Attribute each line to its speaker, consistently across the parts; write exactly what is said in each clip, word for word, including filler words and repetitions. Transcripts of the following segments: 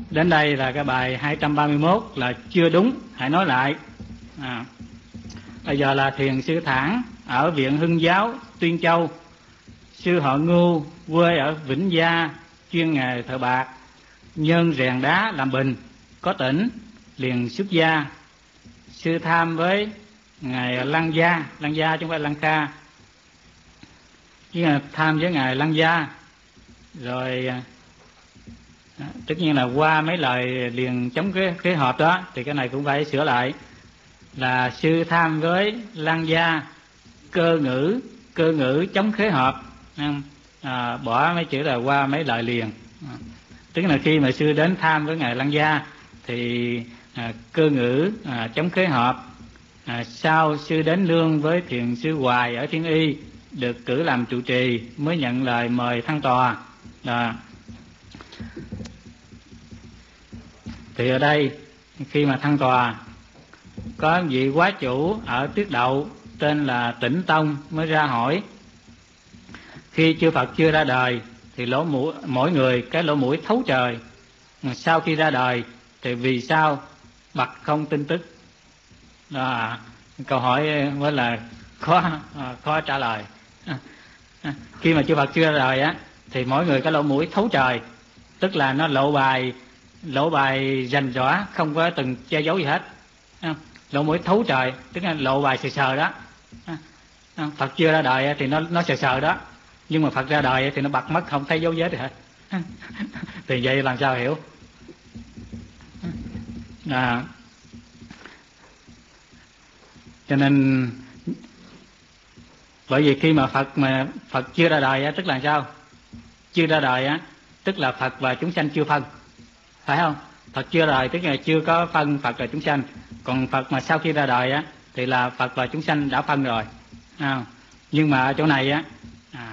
Speaker 1: Đến đây là cái bài hai trăm ba mươi mốt là chưa đúng, hãy nói lại. À, bây giờ là thiền sư Thản ở Viện Hưng Giáo, Tuyên Châu. Sư họ Ngưu, quê ở Vĩnh Gia, chuyên nghề thợ bạc, nhân rèn đá làm bình, có tỉnh, liền xuất gia. Sư tham với ngài Lăng Gia, Lăng Gia chứ không phải Lăng Kha, chứ là tham với ngài Lăng Gia. Rồi tất nhiên là qua mấy lời liền chống cái cái họp đó thì cái này cũng phải sửa lại, là sư tham với Lăng Gia cơ ngữ, cơ ngữ chống khế hợp, à, bỏ mấy chữ là qua mấy lời liền. À, tức là khi mà sư đến tham với ngài Lăng Gia thì à, cơ ngữ à, chống khế hợp. À, sau sư đến nương với thiền sư Hoài ở Thiên Y, được cử làm trụ trì, mới nhận lời mời thăng tòa. À, thì ở đây khi mà thăng tòa có vị quá chủ ở Tiết Đậu tên là Tĩnh Tông mới ra hỏi. Khi chư Phật chưa ra đời thì lỗ mũi, mỗi người cái lỗ mũi thấu trời. Sau khi ra đời thì vì sao bặt không tin tức? Đó, câu hỏi mới là khó khó trả lời. Khi mà chư Phật chưa ra đời á thì mỗi người cái lỗ mũi thấu trời, tức là nó lộ bài lộ bài rành rõ, không có từng che giấu gì hết. Lỗ mũi thấu trời tức là lộ bài sờ sờ đó. Phật chưa ra đời thì nó nó sờ sờ đó, nhưng mà Phật ra đời thì nó bật mất, không thấy dấu vết gì hết. Thì vậy làm sao hiểu? À, cho nên bởi vì khi mà Phật mà Phật chưa ra đời á, tức là sao? Chưa ra đời á, tức là Phật và chúng sanh chưa phân, phải không? Phật chưa ra đời tức là chưa có phân Phật và chúng sanh. Còn Phật mà sau khi ra đời á thì là Phật và chúng sanh đã phân rồi. À, nhưng mà ở chỗ này á à,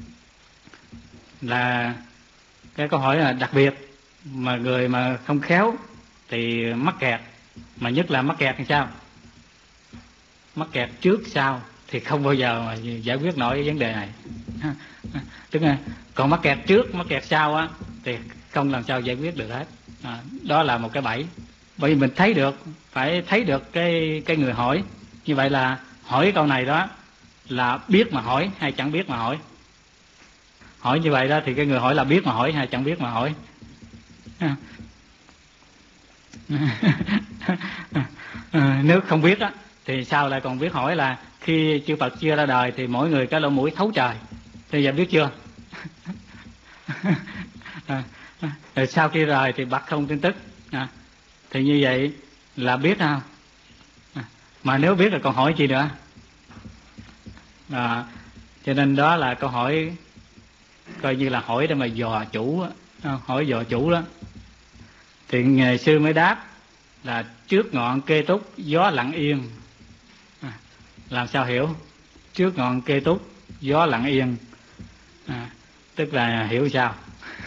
Speaker 1: là cái câu hỏi là đặc biệt, mà người mà không khéo thì mắc kẹt, mà nhất là mắc kẹt thì sao? Mắc kẹt trước sau thì không bao giờ mà giải quyết nổi cái vấn đề này. Tức là còn mắc kẹt trước, mắc kẹt sau á thì không làm sao giải quyết được hết. À, đó là một cái bẫy. Bởi vì mình thấy được, phải thấy được cái cái người hỏi. Như vậy là hỏi cái câu này đó là biết mà hỏi hay chẳng biết mà hỏi. Hỏi như vậy đó thì cái người hỏi là biết mà hỏi hay chẳng biết mà hỏi. À, nếu không biết á thì sao lại còn biết hỏi là khi chư Phật chưa ra đời thì mỗi người cái lỗ mũi thấu trời. Thì giờ biết chưa? À, rồi sau khi rời thì bật không tin tức. À, thì như vậy là biết không? À, mà nếu biết là còn hỏi gì nữa? À, cho nên đó là câu hỏi coi như là hỏi để mà dò chủ, hỏi dò chủ đó. Thì ngày sư mới đáp là trước ngọn kê túc gió lặng yên. À, làm sao hiểu? Trước ngọn kê túc gió lặng yên, à, tức là hiểu sao?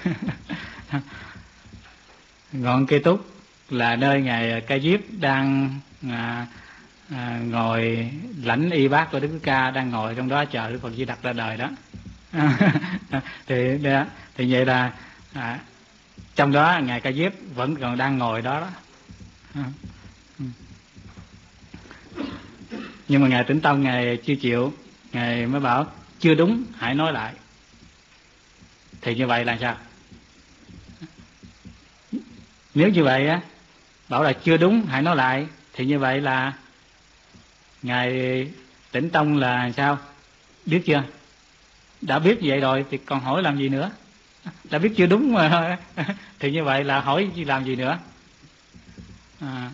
Speaker 1: Ngọn kê túc là nơi ngài Ca Diếp đang à, à, ngồi lãnh y bát của Đức Thích Ca, đang ngồi trong đó chờ Đức Phật Di Lặc ra đời đó. thì thì vậy là à, trong đó ngài Ca Diếp vẫn còn đang ngồi đó, đó. Nhưng mà ngài Tĩnh Tông ngài chưa chịu, ngài mới bảo chưa đúng, hãy nói lại. Thì như vậy là sao? Nếu như vậy á, bảo là chưa đúng hãy nói lại, thì như vậy là ngài Tĩnh Tông là sao? Biết chưa? Đã biết vậy rồi thì còn hỏi làm gì nữa? Đã biết chưa đúng mà thì như vậy là hỏi làm gì nữa? À,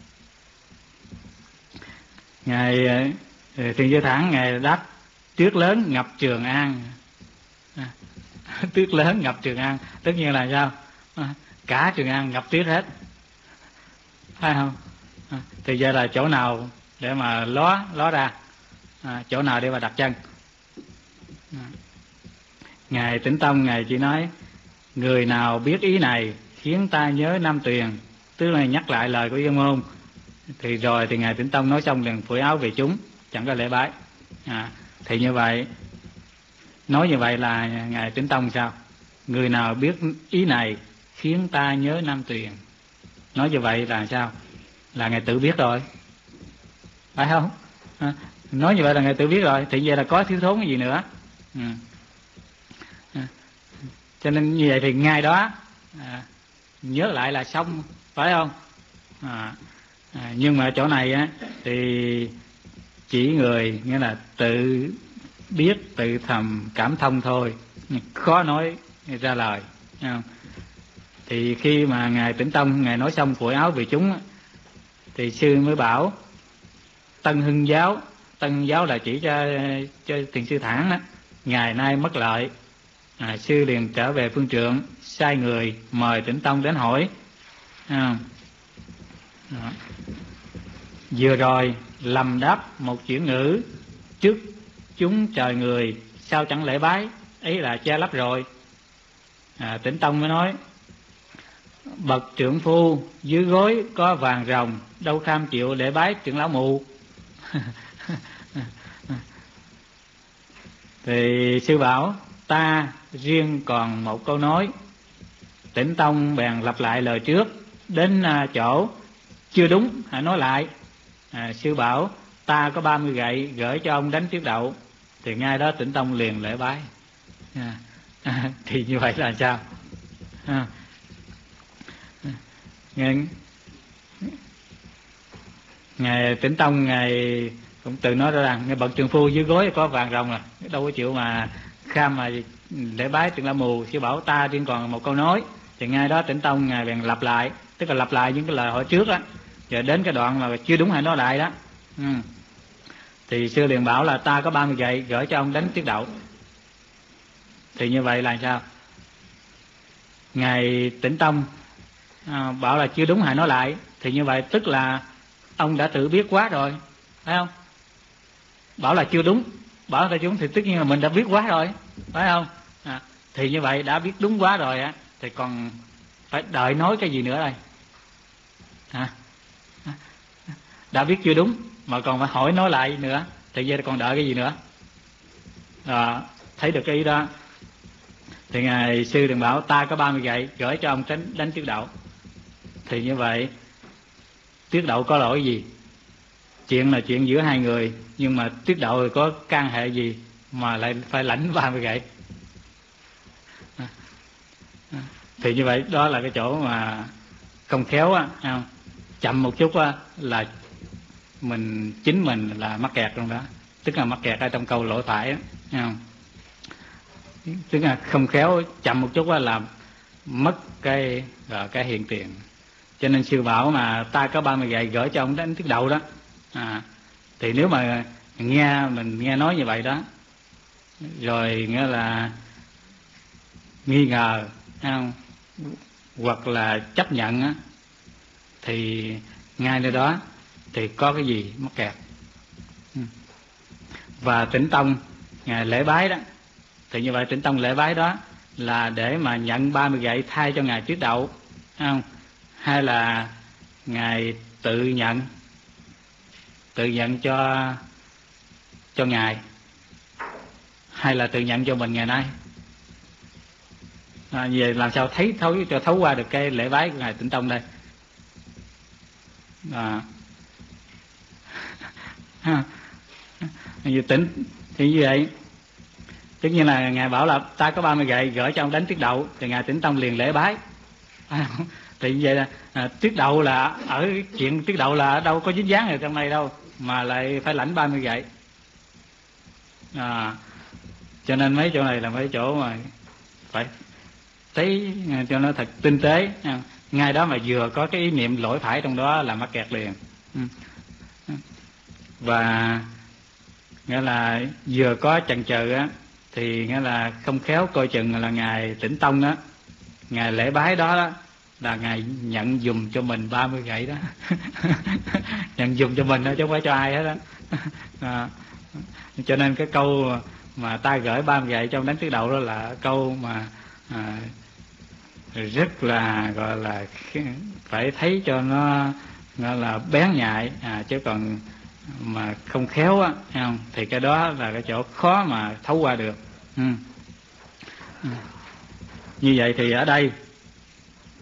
Speaker 1: ngài Thiền Sư Thản ngài đáp tuyết lớn ngập Trường An. À, tuyết lớn ngập Trường An tất nhiên là sao? À, cả Trường An ngập tuyết hết, phải không? À, thì giờ là chỗ nào để mà ló ló ra, à, chỗ nào để mà đặt chân? À, ngài Tĩnh Tông ngài chỉ nói người nào biết ý này khiến ta nhớ Nam Tuyền, tức là nhắc lại lời của Yên Môn. Thì rồi thì ngài Tĩnh Tông nói xong liền phủi áo về chúng, chẳng có lễ bái. À, thì như vậy nói như vậy là ngài Tĩnh Tông sao? Người nào biết ý này khiến ta nhớ Nam Tuyền. Nói như vậy là sao? Là Ngài tự biết rồi, phải không? À, nói như vậy là Ngài tự biết rồi, thì vậy là có thiếu thốn cái gì nữa. Ừ. À, cho nên như vậy thì ngay đó à, nhớ lại là xong, phải không? À, à, nhưng mà chỗ này á thì chỉ người nghĩa là tự biết, tự thầm cảm thông thôi, khó nói ra lời. Không? Thì khi mà Ngài Tĩnh Tông Ngài nói xong phủi áo về chúng, thì sư mới bảo Tân Hưng Giáo. Tân Hưng Giáo là chỉ cho cho Thiền sư Thản đó. Ngày nay mất lợi, à, sư liền trở về phương trượng, sai người mời Tĩnh Tông đến hỏi. À, đó. Vừa rồi lầm đáp một chữ ngữ trước chúng trời người, sao chẳng lễ bái, ấy là che lấp rồi. à, Tĩnh Tông mới nói bậc trượng phu dưới gối có vàng rồng, đâu cam chịu lễ bái trưởng lão mù. Thì sư bảo ta riêng còn một câu nói. Tĩnh Tông bèn lặp lại lời trước, đến chỗ chưa đúng hãy nói lại. à, sư bảo ta có ba mươi gậy gửi cho ông đánh trước đậu. Thì ngay đó Tĩnh Tông liền lễ bái. à, à, thì như vậy là sao? à, Ngài, Ngài Tĩnh Tông Ngài cũng tự nói ra rằng Ngài bậc trường phu dưới gối có vàng rồng, là đâu có chịu mà kham mà lễ bái trưởng lão mù. Sư bảo ta riêng còn một câu nói. Thì ngay đó Tĩnh Tông Ngài bèn lặp lại, tức là lặp lại những cái lời hỏi trước á, giờ đến cái đoạn mà chưa đúng hãy nói lại đó. ừ. Thì sư liền bảo là ta có ba mươi gậy gửi cho ông đánh tiết đậu. Thì như vậy là sao? Ngài Tĩnh Tông à, bảo là chưa đúng hãy nói lại. Thì như vậy tức là ông đã tự biết quá rồi, phải không? Bảo là chưa đúng, bảo là chưa đúng thì tất nhiên là mình đã biết quá rồi, phải không? à, Thì như vậy đã biết đúng quá rồi á, thì còn phải đợi nói cái gì nữa đây? à, Đã biết chưa đúng mà còn phải hỏi nói lại nữa, thì giờ còn đợi cái gì nữa? à, Thấy được cái ý đó. Thì Ngài sư đừng bảo ta có ba mươi gậy gửi cho ông đánh, đánh tiết đậu. Thì như vậy tiết đậu có lỗi gì? Chuyện là chuyện giữa hai người, nhưng mà tiết đậu có can hệ gì mà lại phải lãnh ba mươi gậy? à, à, Thì như vậy đó là cái chỗ mà không khéo á, không? Chậm một chút á là mình chính mình là mắc kẹt trong đó, tức là mắc kẹt ở trong câu lỗi phải á, không? Tức là không khéo chậm một chút á là mất cái cái hiện tiền. Cho nên sư bảo mà ta có ba mươi gậy gửi cho ông đánh tiết đậu đó. à, Thì nếu mà nghe mình nghe nói như vậy đó, rồi nghĩa là nghi ngờ, không? Hoặc là chấp nhận á, thì ngay nơi đó thì có cái gì mắc kẹt. Và Tĩnh Tông Ngài lễ bái đó, thì như vậy Tĩnh Tông lễ bái đó là để mà nhận ba mươi gậy thay cho Ngài tiết đậu, không? Hay là Ngài tự nhận, tự nhận cho cho Ngài, hay là tự nhận cho mình ngày nay? à, Về làm sao thấy thấu cho thấu qua được cái lễ bái của Ngài Tĩnh Tông đây? à, Như tỉnh thì như vậy, tất nhiên là Ngài bảo là ta có ba mươi gậy gửi cho ông đánh tiết đậu. Thì Ngài Tĩnh Tông liền lễ bái. à, Thì như vậy là à, tiết đậu là ở chuyện tiết đậu là đâu có dính dáng ở trong này đâu mà lại phải lãnh ba mươi gậy. à, Cho nên mấy chỗ này là mấy chỗ mà phải thấy cho nó thật tinh tế. Ngay đó mà vừa có cái ý niệm lỗi phải trong đó là mắc kẹt liền. Và nghĩa là vừa có chần chừ á, thì nghĩa là không khéo coi chừng là Ngài Tĩnh Tông đó, Ngài lễ bái đó, đó là Ngài nhận dùm cho mình ba mươi gậy đó. Nhận dùm cho mình đó chứ không phải cho ai hết đó. à, Cho nên cái câu mà ta gửi ba mươi gậy trong đánh tiết đậu đó là câu mà à, rất là gọi là phải thấy cho nó gọi là bén nhạy, à, chứ còn mà không khéo á, không? Thì cái đó là cái chỗ khó mà thấu qua được. ừ. Ừ. Như vậy thì ở đây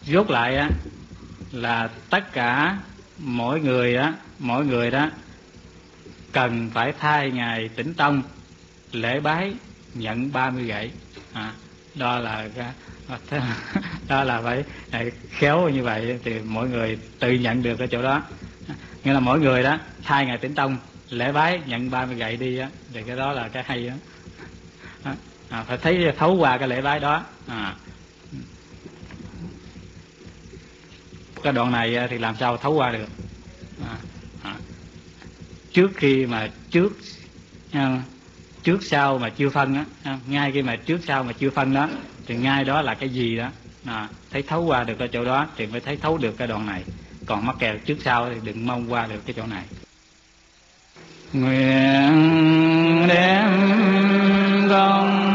Speaker 1: rốt lại á là tất cả mỗi người á mỗi người đó cần phải thay Ngài Tĩnh Tông lễ bái nhận ba mươi gậy. À, đó là đó là phải khéo như vậy thì mỗi người tự nhận được cái chỗ đó. Nghĩa là mỗi người đó thay Ngài Tĩnh Tông lễ bái nhận ba mươi gậy đi á, thì cái đó là cái hay đó. À, phải thấy thấu qua cái lễ bái đó. À, cái đoạn này thì làm sao thấu qua được. À, à, trước khi mà trước à, trước sau mà chưa phân á, ngay khi mà trước sau mà chưa phân đó thì ngay đó là cái gì đó. À, thấy thấu qua được cái chỗ đó thì mới thấy thấu được cái đoạn này. Còn mắc kẹt trước sau thì đừng mong qua được cái chỗ này. Nguyện đem công